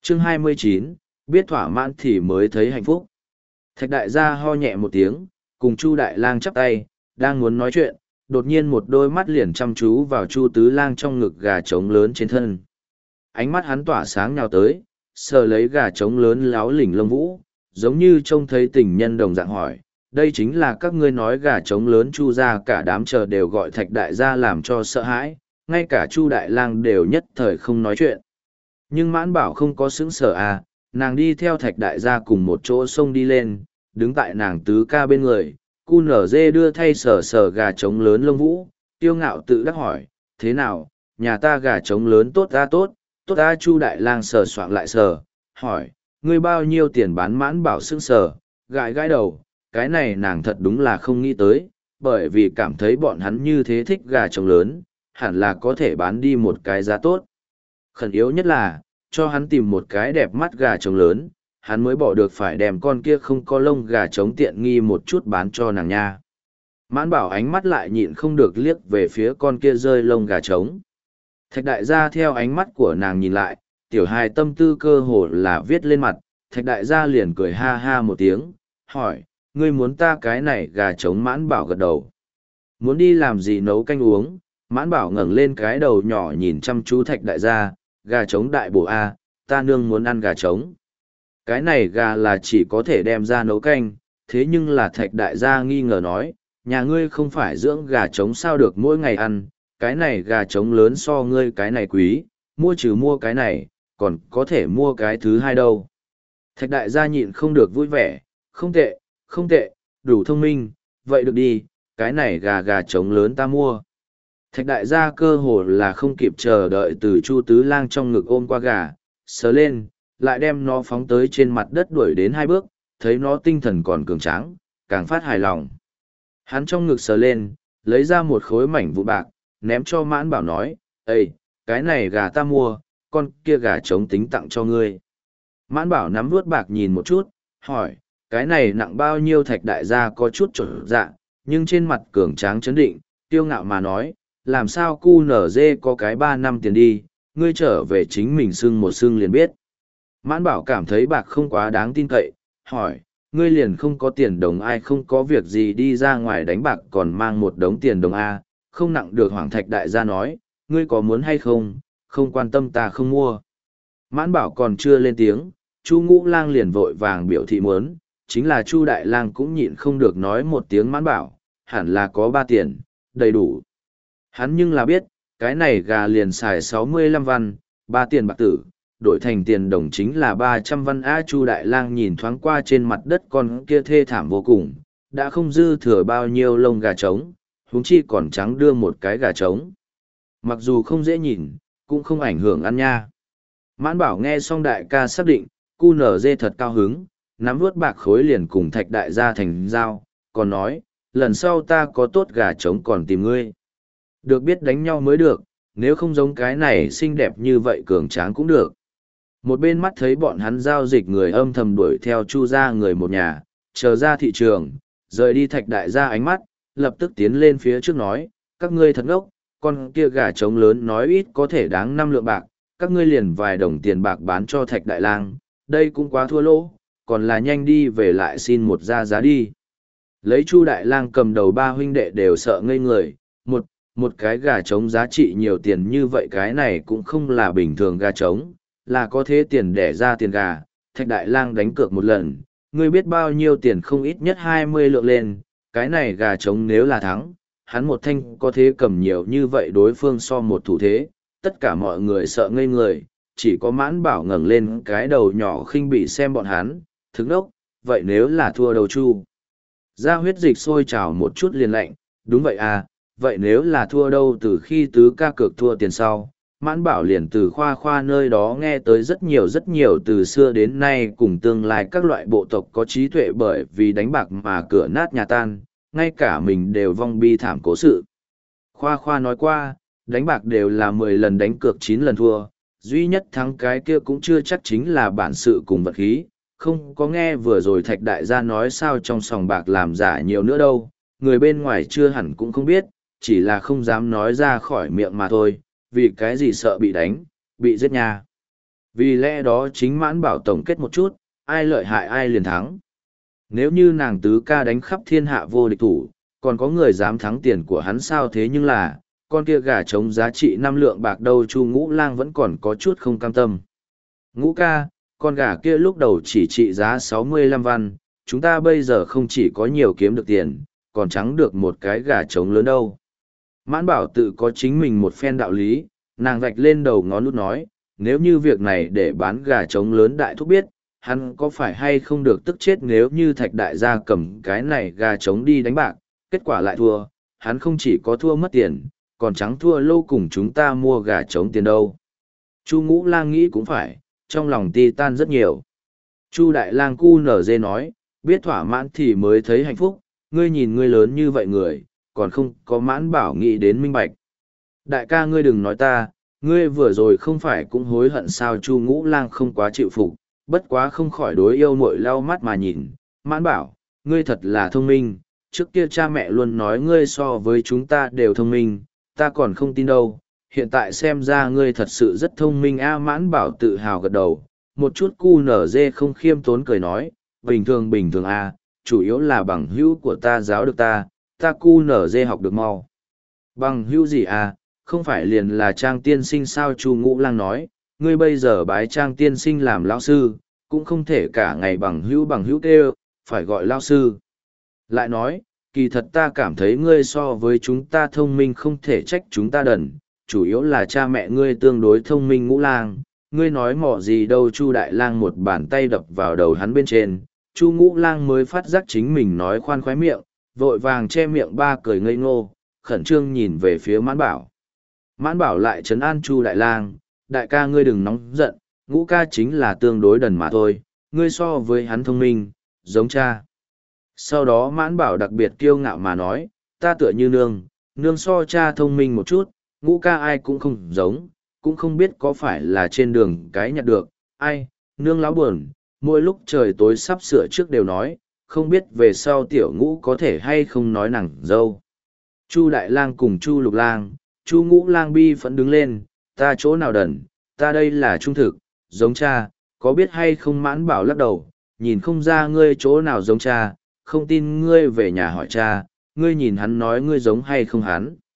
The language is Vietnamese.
Chương 29, biết thỏa mãn thì mới thấy hạnh phúc. Thạch đại gia ho nhẹ một tiếng, cùng Chu Đại Lang chắp tay, đang muốn nói chuyện, đột nhiên một đôi mắt liền chăm chú vào Chu Tứ Lang trong ngực gà trống lớn trên thân. Ánh mắt hắn tỏa sáng nhào tới, sờ lấy gà trống lớn láo lỉnh lông vũ, giống như trông thấy tình nhân đồng dạng hỏi, đây chính là các ngươi nói gà trống lớn Chu ra cả đám chờ đều gọi Thạch đại gia làm cho sợ hãi, ngay cả Chu Đại Lang đều nhất thời không nói chuyện. Nhưng Mãn Bảo không có sững sờ à, nàng đi theo Thạch đại gia cùng một chỗ sông đi lên, đứng tại nàng tứ ca bên người, cu nở dê đưa thay sờ sờ gà trống lớn lông vũ, tiêu ngạo tự đắc hỏi, thế nào, nhà ta gà trống lớn tốt ta tốt, tốt ta. Chu Đại Lang sờ soạng lại sờ, hỏi, ngươi bao nhiêu tiền bán? Mãn Bảo sững sờ, gãi gãi đầu, cái này nàng thật đúng là không nghĩ tới, bởi vì cảm thấy bọn hắn như thế thích gà trống lớn, hẳn là có thể bán đi một cái giá tốt. Khẩn yếu nhất là, cho hắn tìm một cái đẹp mắt gà trống lớn, hắn mới bỏ được phải đem con kia không có lông gà trống tiện nghi một chút bán cho nàng nha. Mãn Bảo ánh mắt lại nhịn không được liếc về phía con kia rơi lông gà trống. Thạch đại gia theo ánh mắt của nàng nhìn lại, tiểu hài tâm tư cơ hồ là viết lên mặt, Thạch đại gia liền cười ha ha một tiếng, hỏi, ngươi muốn ta cái này gà trống? Mãn Bảo gật đầu. Muốn đi làm gì? Nấu canh uống. Mãn Bảo ngẩng lên cái đầu nhỏ nhìn chăm chú Thạch đại gia, gà trống đại bổ a, ta nương muốn ăn gà trống. Cái này gà là chỉ có thể đem ra nấu canh, thế nhưng là Thạch đại gia nghi ngờ nói, nhà ngươi không phải dưỡng gà trống sao được mỗi ngày ăn, cái này gà trống lớn so ngươi cái này quý, mua trừ mua cái này, còn có thể mua cái thứ hai đâu. Thạch đại gia nhịn không được vui vẻ, không tệ, không tệ, đủ thông minh, vậy được đi, cái này gà trống lớn ta mua. Thạch đại gia cơ hồ là không kịp chờ đợi từ Chu Tứ Lang trong ngực ôm qua gà, sờ lên, lại đem nó phóng tới trên mặt đất đuổi đến 2 bước, thấy nó tinh thần còn cường tráng, càng phát hài lòng. Hắn trong ngực sờ lên, lấy ra một khối mảnh vụn bạc, ném cho Mãn Bảo nói, ê, cái này gà ta mua, con kia gà trống tính tặng cho ngươi. Mãn Bảo nắm vuốt bạc nhìn một chút, hỏi, cái này nặng bao nhiêu? Thạch đại gia có chút trở dạ, nhưng trên mặt cường tráng chấn định, tiêu ngạo mà nói, làm sao cu nở dê có cái 3 năm tiền đi, ngươi trở về chính mình xưng một xưng liền biết. Mãn Bảo cảm thấy bạc không quá đáng tin cậy, hỏi, ngươi liền không có tiền đồng? Ai không có việc gì đi ra ngoài đánh bạc còn mang một đống tiền đồng A, không nặng được. Hoàng Thạch đại gia nói, ngươi có muốn hay không, không quan tâm ta không mua. Mãn Bảo còn chưa lên tiếng, Chu Ngũ Lang liền vội vàng biểu thị muốn, chính là Chu Đại Lang cũng nhịn không được nói một tiếng Mãn Bảo, hẳn là có 3 tiền, đầy đủ. Hắn nhưng là biết, cái này gà liền xài 65 văn, 3 tiền bạc tử, đổi thành tiền đồng chính là 300 văn. Chu Đại Lang nhìn thoáng qua trên mặt đất con kia thê thảm vô cùng, đã không dư thừa bao nhiêu lông gà trống, huống chi còn trắng đưa một cái gà trống. Mặc dù không dễ nhìn, cũng không ảnh hưởng ăn nha. Mãn Bảo nghe xong đại ca xác định, cu nở dê thật cao hứng, nắm vuốt bạc khối liền cùng Thạch đại gia thành giao, còn nói, lần sau ta có tốt gà trống còn tìm ngươi. Được biết đánh nhau mới được, nếu không giống cái này xinh đẹp như vậy cường tráng cũng được. Một bên mắt thấy bọn hắn giao dịch người âm thầm đuổi theo Chu ra người một nhà, chờ ra thị trường, rời đi Thạch đại gia ánh mắt, lập tức tiến lên phía trước nói, các ngươi thật ngốc, con kia gà trống lớn nói ít có thể đáng 5 lượng bạc, các ngươi liền vài đồng tiền bạc bán cho Thạch đại lang, đây cũng quá thua lỗ, còn là nhanh đi về lại xin một ra giá đi. Lấy Chu đại lang cầm đầu 3 huynh đệ đều sợ ngây người, một cái gà trống giá trị nhiều tiền như vậy, cái này cũng không là bình thường gà trống, là có thế tiền để ra tiền gà. Thạch đại lang đánh cược một lần, ngươi biết bao nhiêu tiền không? Ít nhất 20 lượng lên, cái này gà trống nếu là thắng, hắn một thanh có thế cầm nhiều như vậy, đối phương so một thủ thế, tất cả mọi người sợ ngây người, chỉ có Mãn Bảo ngẩng lên cái đầu nhỏ khinh bỉ xem bọn hắn, thức đốc, vậy nếu là thua đầu Chu ra huyết dịch sôi trào một chút liền lạnh, đúng vậy à, vậy nếu là thua đâu? Từ khi tứ ca cược thua tiền sau, Mãn Bảo liền từ khoa nơi đó nghe tới rất nhiều từ xưa đến nay cùng tương lai các loại bộ tộc có trí tuệ bởi vì đánh bạc mà cửa nát nhà tan, ngay cả mình đều vong bi thảm cố sự. Khoa nói qua, đánh bạc đều là 10 lần đánh cược 9 lần thua, duy nhất thắng cái kia cũng chưa chắc chính là bản sự cùng vật khí. Không có nghe vừa rồi Thạch đại gia nói sao trong sòng bạc làm giả nhiều nữa đâu, người bên ngoài chưa hẳn cũng không biết, chỉ là không dám nói ra khỏi miệng mà thôi, vì cái gì sợ bị đánh, bị giết nha. Vì lẽ đó chính Mãn Bảo tổng kết một chút, ai lợi hại ai liền thắng. Nếu như nàng tứ ca đánh khắp thiên hạ vô địch thủ, còn có người dám thắng tiền của hắn sao, thế nhưng là, con kia gà trống giá trị 5 lượng bạc đâu, Chu Ngũ Lang vẫn còn có chút không cam tâm. Ngũ ca, con gà kia lúc đầu chỉ trị giá 65 văn, chúng ta bây giờ không chỉ có nhiều kiếm được tiền, còn trắng được một cái gà trống lớn đâu. Mãn Bảo tự có chính mình một phen đạo lý, nàng vạch lên đầu ngón út nói, nếu như việc này để bán gà trống lớn đại thúc biết, hắn có phải hay không được tức chết. Nếu như Thạch đại gia cầm cái này gà trống đi đánh bạc, kết quả lại thua, hắn không chỉ có thua mất tiền, còn trắng thua lâu cùng chúng ta mua gà trống tiền đâu. Chu Ngũ Lang nghĩ cũng phải, trong lòng ti tan rất nhiều. Chu Đại Lang cu nở dê nói, biết thỏa mãn thì mới thấy hạnh phúc, ngươi nhìn ngươi lớn như vậy người, còn không có Mãn Bảo nghĩ đến minh bạch. Đại ca ngươi đừng nói ta, ngươi vừa rồi không phải cũng hối hận sao? Chu Ngũ Lang không quá chịu phục, bất quá không khỏi đối yêu muội lau mắt mà nhìn. Mãn Bảo, ngươi thật là thông minh, trước kia cha mẹ luôn nói ngươi so với chúng ta đều thông minh, ta còn không tin đâu, hiện tại xem ra ngươi thật sự rất thông minh a. Mãn Bảo tự hào gật đầu, một chút cu nở dê không khiêm tốn cười nói, bình thường a, chủ yếu là bằng hữu của ta giáo được ta cu nở dê học được mau. Bằng hữu gì à, không phải liền là Trang tiên sinh sao? Chu Ngũ Lang nói, ngươi bây giờ bái Trang tiên sinh làm lão sư, cũng không thể cả ngày bằng hữu kêu, phải gọi lão sư. Lại nói, kỳ thật ta cảm thấy ngươi so với chúng ta thông minh, không thể trách chúng ta đần, chủ yếu là cha mẹ ngươi tương đối thông minh. Ngũ Lang, ngươi nói mỏ gì đâu? Chu Đại Lang một bàn tay đập vào đầu hắn bên trên, Chu Ngũ Lang mới phát giác chính mình nói khoan khoái miệng, vội vàng che miệng ba cười ngây ngô, khẩn trương nhìn về phía Mãn Bảo. Mãn Bảo lại trấn an Chu Đại Lang, đại ca ngươi đừng nóng giận, Ngũ ca chính là tương đối đần mà thôi, ngươi so với hắn thông minh, giống cha. Sau đó Mãn Bảo đặc biệt kiêu ngạo mà nói, ta tựa như nương so cha thông minh một chút, Ngũ ca ai cũng không giống, cũng không biết có phải là trên đường cái nhặt được, ai, nương láo buồn, mỗi lúc trời tối sắp sửa trước đều nói, không biết về sau tiểu Ngũ có thể hay không nói nàng dâu. Chu Đại Lang cùng Chu Lục Lang, Chu Ngũ Lang bi phẫn đứng lên, ta chỗ nào đần, ta đây là trung thực, giống cha, có biết hay không? Mãn Bảo lắc đầu, nhìn không ra ngươi chỗ nào giống cha, không tin ngươi về nhà hỏi cha, ngươi nhìn hắn nói ngươi giống hay không hắn.